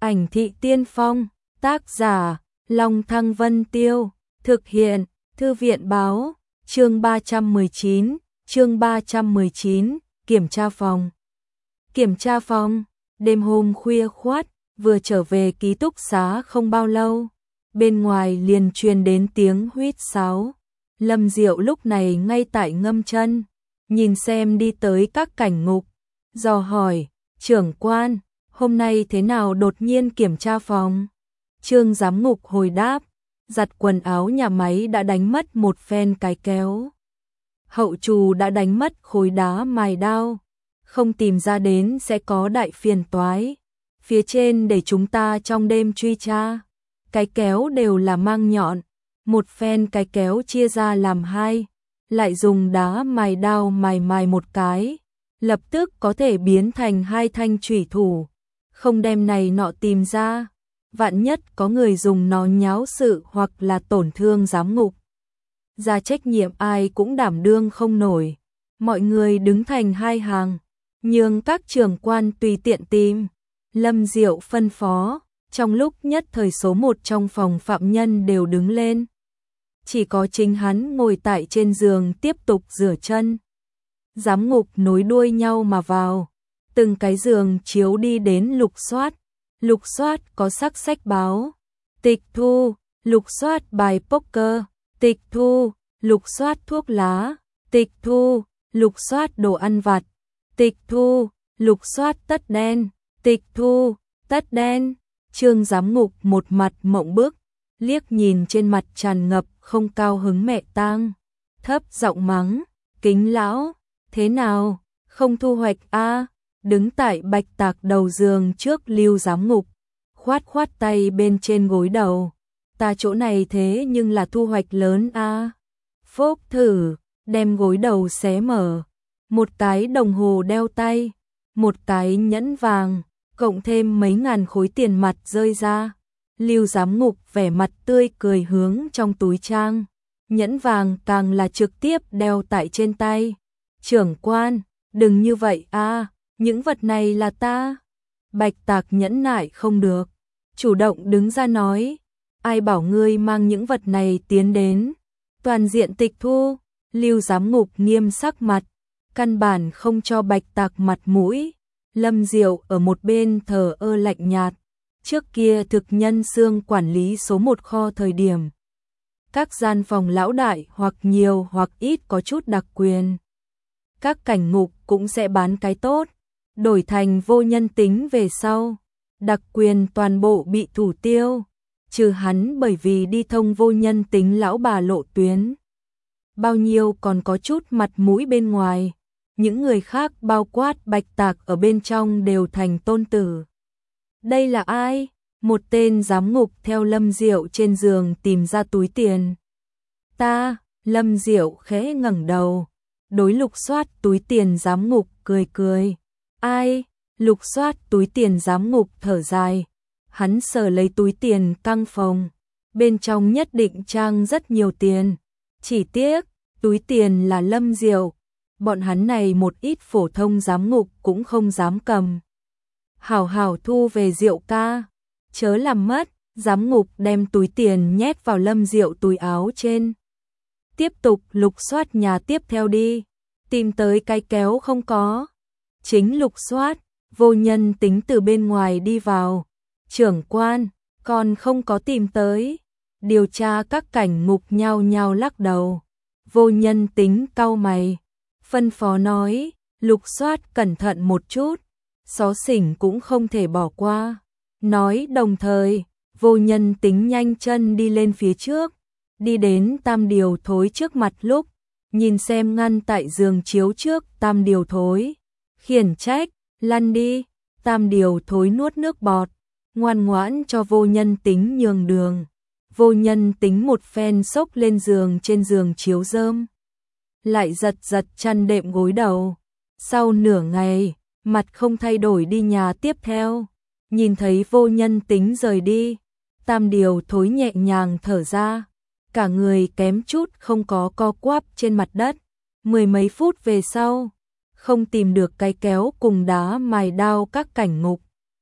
Ảnh thị tiên phong, tác giả, Long Thăng Vân Tiêu, thực hiện, Thư viện báo, chương 319, kiểm tra phòng. Kiểm tra phòng, đêm hôm khuya khoắt, vừa trở về ký túc xá không bao lâu, bên ngoài liền truyền đến tiếng huýt sáo. Lâm Diệu lúc này ngay tại ngâm chân, nhìn xem đi tới các cảnh ngục, dò hỏi, trưởng quan, hôm nay thế nào đột nhiên kiểm tra phòng? Trương giám ngục hồi đáp, giặt quần áo nhà máy đã đánh mất một phen cái kéo. Hậu trù đã đánh mất khối đá mài đao, không tìm ra đến sẽ có đại phiền toái. Phía trên để chúng ta trong đêm truy tra, cái kéo đều là mang nhọn, một phen cái kéo chia ra làm hai, lại dùng đá mài đao mài một cái, lập tức có thể biến thành hai thanh chủy thủ, không đem này nọ tìm ra, vạn nhất có người dùng nó nháo sự hoặc là tổn thương giám ngục. Ra trách nhiệm ai cũng đảm đương không nổi, mọi người đứng thành hai hàng, nhường các trưởng quan tùy tiện tìm. Lâm Diệu phân phó, trong lúc nhất thời số một trong phòng phạm nhân đều đứng lên. Chỉ có chính hắn ngồi tại trên giường tiếp tục rửa chân. Giám ngục nối đuôi nhau mà vào, từng cái giường chiếu đi đến lục soát có sắc sách báo, tịch thu, lục soát bài poker, tịch thu, lục soát thuốc lá, tịch thu, lục soát đồ ăn vặt, tịch thu, lục soát tất đen, tịch thu, tất đen. Trương giám ngục một mặt mộng bức, liếc nhìn trên mặt tràn ngập không cao hứng mẹ tang, thấp giọng mắng, Kính lão, thế nào, không thu hoạch a? Đứng tại bạch tạc đầu giường trước Lưu giám ngục, khoát tay bên trên gối đầu, ta chỗ này thế nhưng là thu hoạch lớn a. Phốc thử, đem gối đầu xé mở, một cái đồng hồ đeo tay, một cái nhẫn vàng, cộng thêm mấy ngàn khối tiền mặt rơi ra. Lưu giám ngục vẻ mặt tươi cười hướng trong túi trang, nhẫn vàng càng là trực tiếp đeo tại trên tay. Trưởng quan, đừng như vậy a, những vật này là ta. Bạch Tạc nhẫn nại không được, chủ động đứng ra nói, ai bảo ngươi mang những vật này tiến đến, toàn diện tịch thu. Lưu giám ngục nghiêm sắc mặt, căn bản không cho Bạch Tạc mặt mũi. Lâm Diệu ở một bên thờ ơ lạnh nhạt, trước kia thực nhân xương quản lý số một kho thời điểm. Các gian phòng lão đại hoặc nhiều hoặc ít có chút đặc quyền. Các cảnh ngục cũng sẽ bán cái tốt, đổi thành vô nhân tính về sau. Đặc quyền toàn bộ bị thủ tiêu, trừ hắn bởi vì đi thông vô nhân tính lão bà lộ tuyến. Bao nhiêu còn có chút mặt mũi bên ngoài, những người khác bao quát Bạch Tạc ở bên trong đều thành tôn tử. Đây là ai? Một tên giám ngục theo Lâm Diệu trên giường tìm ra túi tiền. Ta, Lâm Diệu khẽ ngẩng đầu, đối lục soát túi tiền giám ngục cười. Ai? Lục soát túi tiền giám ngục thở dài. Hắn sờ lấy túi tiền căng phòng, bên trong nhất định trang rất nhiều tiền. Chỉ tiếc, túi tiền là Lâm Diệu, bọn hắn này một ít phổ thông giám ngục cũng không dám cầm. Hảo thu về Diệu ca, chớ làm mất. Giám ngục đem túi tiền nhét vào Lâm Diệu túi áo trên. Tiếp tục lục soát nhà tiếp theo đi, tìm tới cái kéo không có. Chính lục soát, vô nhân tính từ bên ngoài đi vào. Trưởng quan, còn không có tìm tới. Điều tra các cảnh ngục nhao nhao lắc đầu. Vô nhân tính cau mày, phân phó nói, lục soát cẩn thận một chút, xó xỉnh cũng không thể bỏ qua. Nói đồng thời, vô nhân tính nhanh chân đi lên phía trước, đi đến Tam Điều Thối trước mặt lúc, nhìn xem ngăn tại giường chiếu trước Tam Điều Thối, khiển trách, lăn đi. Tam Điều Thối nuốt nước bọt, ngoan ngoãn cho vô nhân tính nhường đường. Vô nhân tính một phen xốc lên giường trên giường chiếu rơm, lại giật chăn đệm gối đầu. Sau nửa ngày, mặt không thay đổi đi nhà tiếp theo, nhìn thấy vô nhân tính rời đi, Tam Điều Thối nhẹ nhàng thở ra, cả người kém chút không có co quắp trên mặt đất. Mười mấy phút về sau, không tìm được cái kéo cùng đá mài đao các cảnh ngục.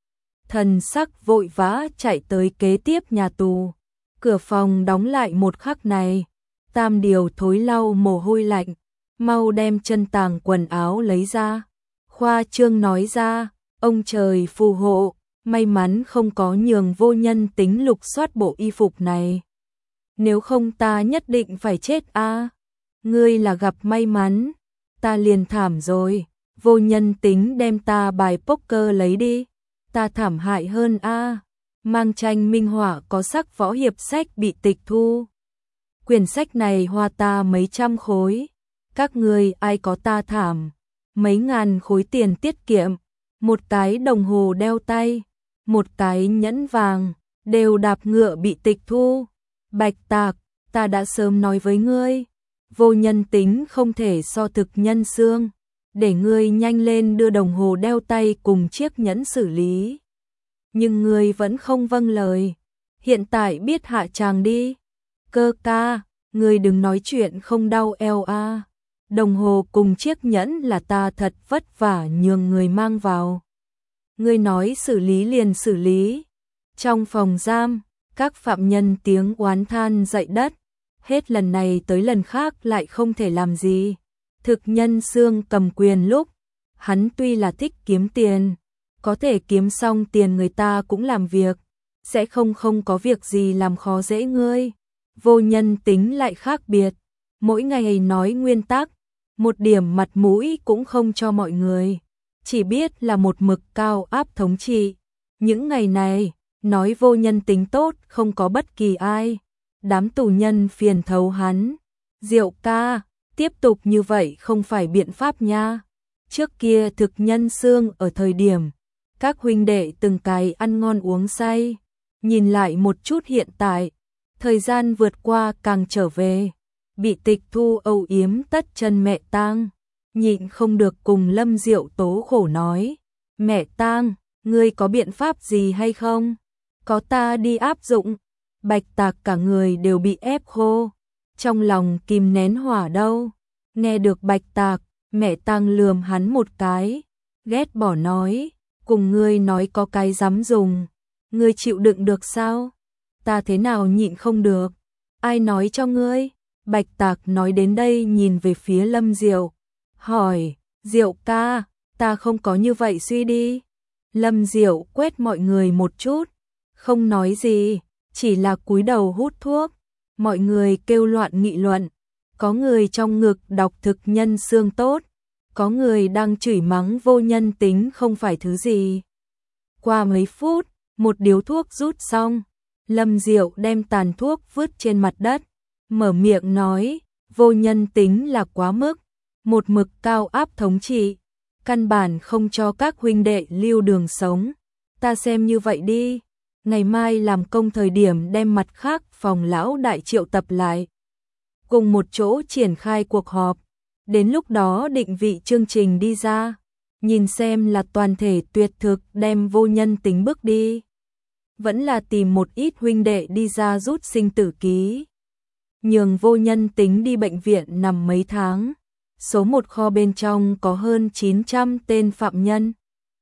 thần sắc vội vã chạy tới kế tiếp nhà tù. Cửa phòng đóng lại một khắc này, Tam Điều thối lau mồ hôi lạnh, mau đem chân tàng quần áo lấy ra. Khoa trương nói ra, ông trời phù hộ, may mắn không có nhường Vô Nhân Tính lục soát bộ y phục này. Nếu không ta nhất định phải chết a. Ngươi là gặp may mắn, ta liền thảm rồi. Vô Nhân Tính đem ta bài poker lấy đi, ta thảm hại hơn a. Mang tranh minh họa có sắc võ hiệp sách bị tịch thu. Quyển sách này hoa ta mấy trăm khối, các ngươi ai có ta thảm. Mấy ngàn khối tiền tiết kiệm, một cái đồng hồ đeo tay, một cái nhẫn vàng, đều đạp ngựa bị tịch thu. Bạch Tạc, ta đã sớm nói với ngươi, Vô Nhân Tính không thể so thực nhân xương, để ngươi nhanh lên đưa đồng hồ đeo tay cùng chiếc nhẫn xử lý. Nhưng ngươi vẫn không vâng lời, hiện tại biết hạ tràng đi. Cơ ca, ngươi đừng nói chuyện không đau eo a. Đồng hồ cùng chiếc nhẫn là ta thật vất vả nhường người mang vào. Ngươi nói xử lý liền xử lý. Trong phòng giam, các phạm nhân tiếng oán than dậy đất, hết lần này tới lần khác lại không thể làm gì. Thực nhân xương cầm quyền lúc, hắn tuy là thích kiếm tiền, có thể kiếm xong tiền người ta cũng làm việc, sẽ không có việc gì làm khó dễ ngươi. Vô Nhân Tính lại khác biệt, mỗi ngày nói nguyên tắc, một điểm mặt mũi cũng không cho mọi người, chỉ biết là một mực cao áp thống trị. Những ngày này, nói Vô Nhân Tính tốt không có bất kỳ ai, đám tù nhân phiền thấu hắn. Diệu ca, tiếp tục như vậy không phải biện pháp nha. Trước kia thực nhân xương ở thời điểm, các huynh đệ từng cái ăn ngon uống say, nhìn lại một chút hiện tại, thời gian vượt qua càng trở về, bị tịch thu âu yếm tất chân mẹ tang, nhịn không được cùng Lâm Diệu tố khổ nói, mẹ tang, ngươi có biện pháp gì hay không? Có ta đi áp dụng. Bạch Tạc cả người đều bị ép khô, trong lòng kìm nén hỏa đâu. Nghe được Bạch Tạc, mẹ tang lườm hắn một cái, ghét bỏ nói, cùng ngươi nói có cái dám dùng, ngươi chịu đựng được sao? Ta thế nào nhịn không được? Ai nói cho ngươi? Bạch Tạc nói đến đây nhìn về phía Lâm Diệu, hỏi, Diệu ca, ta không có như vậy suy đi. Lâm Diệu quét mọi người một chút, không nói gì, chỉ là cúi đầu hút thuốc. Mọi người kêu loạn nghị luận, có người trong ngực đọc thực nhân xương tốt, có người đang chửi mắng Vô Nhân Tính không phải thứ gì. Qua mấy phút, một điếu thuốc rút xong, Lâm Diệu đem tàn thuốc vứt trên mặt đất, mở miệng nói, Vô Nhân Tính là quá mức, một mực cao áp thống trị, căn bản không cho các huynh đệ lưu đường sống. Ta xem như vậy đi, ngày mai làm công thời điểm đem mặt khác phòng lão đại triệu tập lại, cùng một chỗ triển khai cuộc họp, đến lúc đó định vị chương trình đi ra, nhìn xem là toàn thể tuyệt thực đem Vô Nhân Tính bước đi, vẫn là tìm một ít huynh đệ đi ra rút sinh tử ký, nhường Vô Nhân Tính đi bệnh viện nằm mấy tháng. Số một kho bên trong có hơn 900 tên phạm nhân.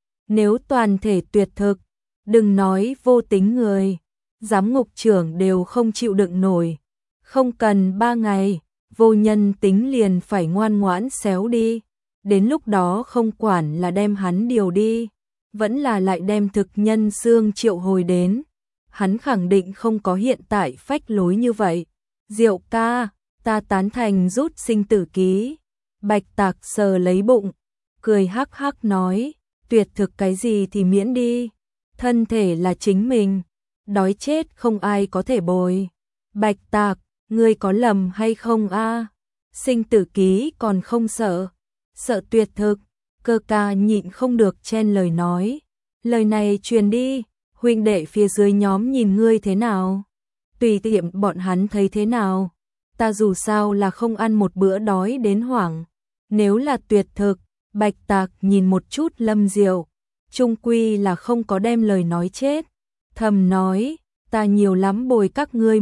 Nếu toàn thể tuyệt thực, đừng nói Vô Tính người, giám ngục trưởng đều không chịu đựng nổi. Không cần 3 ngày, Vô Nhân Tính liền phải ngoan ngoãn xéo đi. Đến lúc đó không quản là đem hắn điều đi, vẫn là lại đem thực nhân xương triệu hồi đến. Hắn khẳng định không có hiện tại phách lối như vậy. Diệu ca, ta tán thành rút sinh tử ký. Bạch Tạc sờ lấy bụng, cười hắc hắc nói, tuyệt thực cái gì thì miễn đi, thân thể là chính mình, đói chết không ai có thể bồi. Bạch Tạc, ngươi có lầm hay không a? Sinh tử ký còn không sợ, sợ tuyệt thực. Cơ ca nhịn không được chen lời nói, lời này truyền đi, huynh đệ phía dưới nhóm nhìn ngươi thế nào? Tùy tiện bọn hắn thấy thế nào? Ta dù sao là không ăn một bữa đói đến hoảng. Nếu là tuyệt thực, Bạch Tạc nhìn một chút Lâm Diệu, chung quy là không có đem lời nói chết. Thầm nói, ta nhiều lắm bồi các ngươi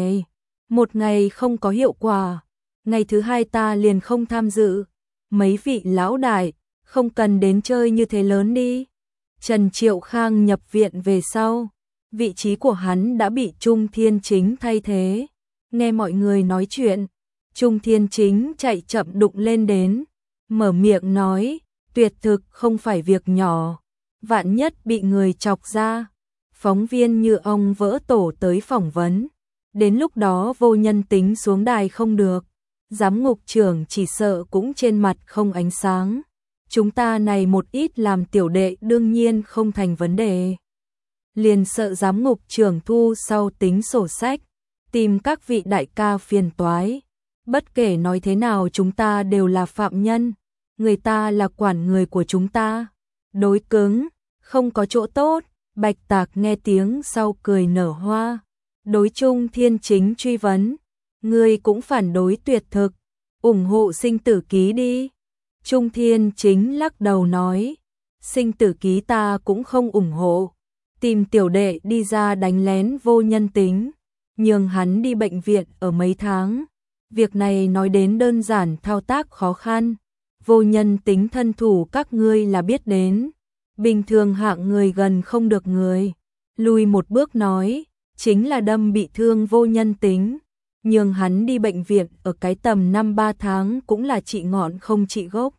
một ngày không có hiệu quả, ngày thứ hai ta liền không tham dự. Mấy vị lão đại, không cần đến chơi như thế lớn đi. Trần Triệu Khang nhập viện về sau, vị trí của hắn đã bị Trung Thiên Chính thay thế. Nghe mọi người nói chuyện, Trung Thiên Chính chạy chậm đụng lên đến, mở miệng nói, tuyệt thực không phải việc nhỏ, vạn nhất bị người chọc ra. Phóng viên như ông vỡ tổ tới phỏng vấn, đến lúc đó Vô Nhân Tính xuống đài không được, giám ngục trưởng chỉ sợ cũng trên mặt không ánh sáng. Chúng ta này một ít làm tiểu đệ đương nhiên không thành vấn đề. Liền sợ giám ngục trưởng thu sau tính sổ sách, tìm các vị đại ca phiền toái. Bất kể nói thế nào chúng ta đều là phạm nhân, người ta là quản người của chúng ta. Đối cứng, không có chỗ tốt. Bạch Tạc nghe tiếng sau cười nở hoa. Đối Trung Thiên Chính truy vấn, ngươi cũng phản đối tuyệt thực, ủng hộ sinh tử ký đi. Trung Thiên Chính lắc đầu nói, sinh tử ký ta cũng không ủng hộ. Tìm tiểu đệ đi ra đánh lén Vô Nhân Tính, nhường hắn đi bệnh viện ở mấy tháng. Việc này nói đến đơn giản, thao tác khó khăn. Vô Nhân Tính thân thủ các ngươi là biết đến. Bình thường hạng người gần không được người. Lùi một bước nói, chính là đâm bị thương Vô Nhân Tính, nhường hắn đi bệnh viện ở cái tầm 5-3 tháng cũng là trị ngọn không trị gốc.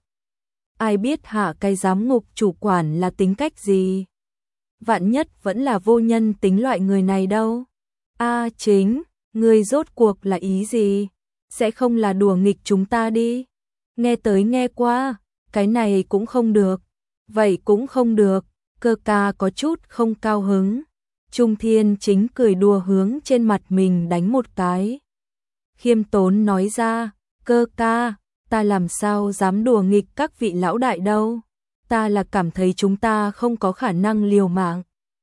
Ai biết hạ cái giám ngục chủ quản là tính cách gì? Vạn nhất vẫn là Vô Nhân Tính loại người này đâu. Chính, ngươi rốt cuộc là ý gì? Sẽ không là đùa nghịch chúng ta đi. Nghe tới nghe qua, cái này cũng không được. Vậy cũng không được, Cơ ca có chút không cao hứng. Trung Thiên Chính cười đùa hướng trên mặt mình đánh một cái. Khiêm tốn nói ra, Cơ ca, ta làm sao dám đùa nghịch các vị lão đại đâu. Ta là cảm thấy chúng ta không có khả năng liều mạng.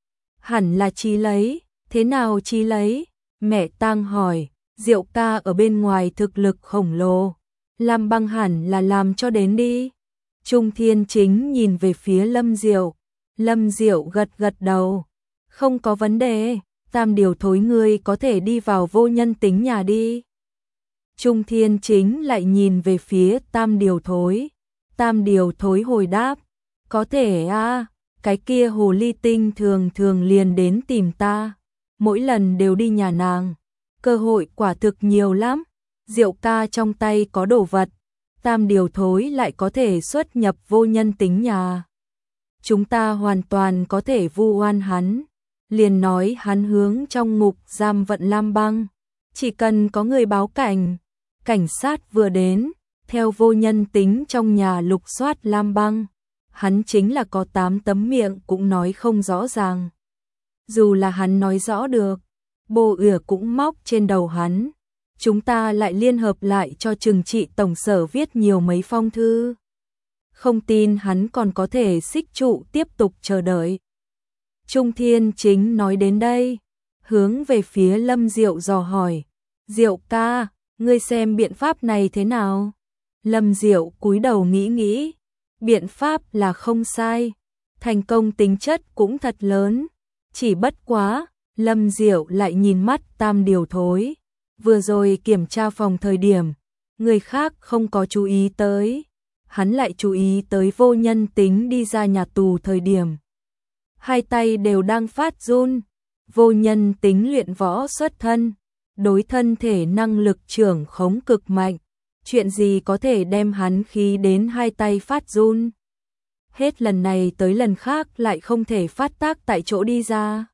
Hẳn là chi lấy, thế nào chi lấy? Mẹ Tang hỏi, Diệu ca ở bên ngoài thực lực khổng lồ. Lam Băng hẳn là làm cho đến đi. Trung Thiên Chính nhìn về phía Lâm Diệu. Lâm Diệu gật gật đầu. Không có vấn đề, Tam Điều Thối ngươi có thể đi vào Vô Nhân Tính nhà đi. Trung Thiên Chính lại nhìn về phía Tam Điều Thối. Tam Điều Thối hồi đáp, có thể cái kia hồ ly tinh thường thường liền đến tìm ta. Mỗi lần đều đi nhà nàng. Cơ hội quả thực nhiều lắm. Diệu ca trong tay có đồ vật. Tam Điều Thối lại có thể xuất nhập Vô Nhân Tính nhà. Chúng ta hoàn toàn có thể vu oan hắn. Liền nói hắn hướng trong ngục giam vận Lam Băng. Chỉ cần có người báo cảnh, cảnh sát vừa đến, theo Vô Nhân Tính trong nhà lục soát Lam Băng. Hắn chính là có 8 tấm miệng cũng nói không rõ ràng. Dù là hắn nói rõ được, Bồ Ỉa cũng móc trên đầu hắn. Chúng ta lại liên hợp lại cho trừng trị tổng sở viết nhiều mấy phong thư. Không tin hắn còn có thể xích trụ tiếp tục chờ đợi. Trung Thiên Chính nói đến đây, hướng về phía Lâm Diệu dò hỏi, Diệu ca, ngươi xem biện pháp này thế nào? Lâm Diệu cúi đầu nghĩ nghĩ, biện pháp là không sai, thành công tính chất cũng thật lớn, chỉ bất quá, Lâm Diệu lại nhìn mắt Tam Điều Thối. Vừa rồi kiểm tra phòng thời điểm, người khác không có chú ý tới, hắn lại chú ý tới Vô Nhân Tính đi ra nhà tù thời điểm. Hai tay đều đang phát run, Vô Nhân Tính luyện võ xuất thân, đối thân thể năng lực trưởng khống cực mạnh, chuyện gì có thể đem hắn khí đến hai tay phát run. Hết lần này tới lần khác lại không thể phát tác tại chỗ đi ra.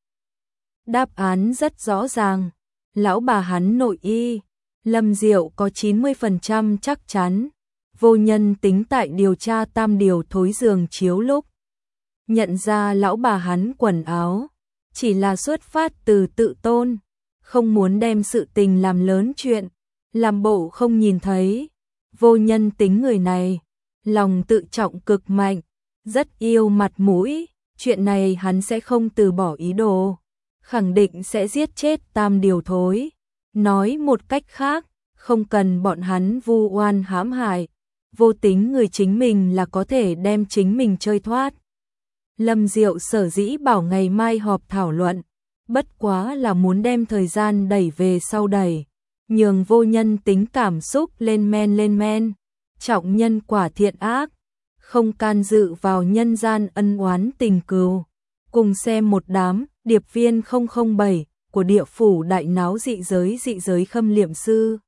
Đáp án rất rõ ràng, lão bà hắn nội y, Lâm Diệu có 90% chắc chắn. Vô Nhân Tính tại điều tra Tam Điều Thối giường chiếu lúc nhận ra lão bà hắn quần áo, chỉ là xuất phát từ tự tôn, không muốn đem sự tình làm lớn chuyện, làm bộ không nhìn thấy. Vô Nhân Tính người này, lòng tự trọng cực mạnh, rất yêu mặt mũi, chuyện này hắn sẽ không từ bỏ ý đồ, khẳng định sẽ giết chết Tam Điều Thối. Nói một cách khác, không cần bọn hắn vu oan hãm hại, Vô Tính người chính mình là có thể đem chính mình chơi thoát. Lâm Diệu sở dĩ bảo ngày mai họp thảo luận, bất quá là muốn đem thời gian đẩy về sau đẩy, nhường Vô Nhân Tính cảm xúc lên men, trọng nhân quả thiện ác, không can dự vào nhân gian ân oán tình cừu. Cùng xem một đám điệp viên 007 của địa phủ đại náo dị giới khâm liệm sư.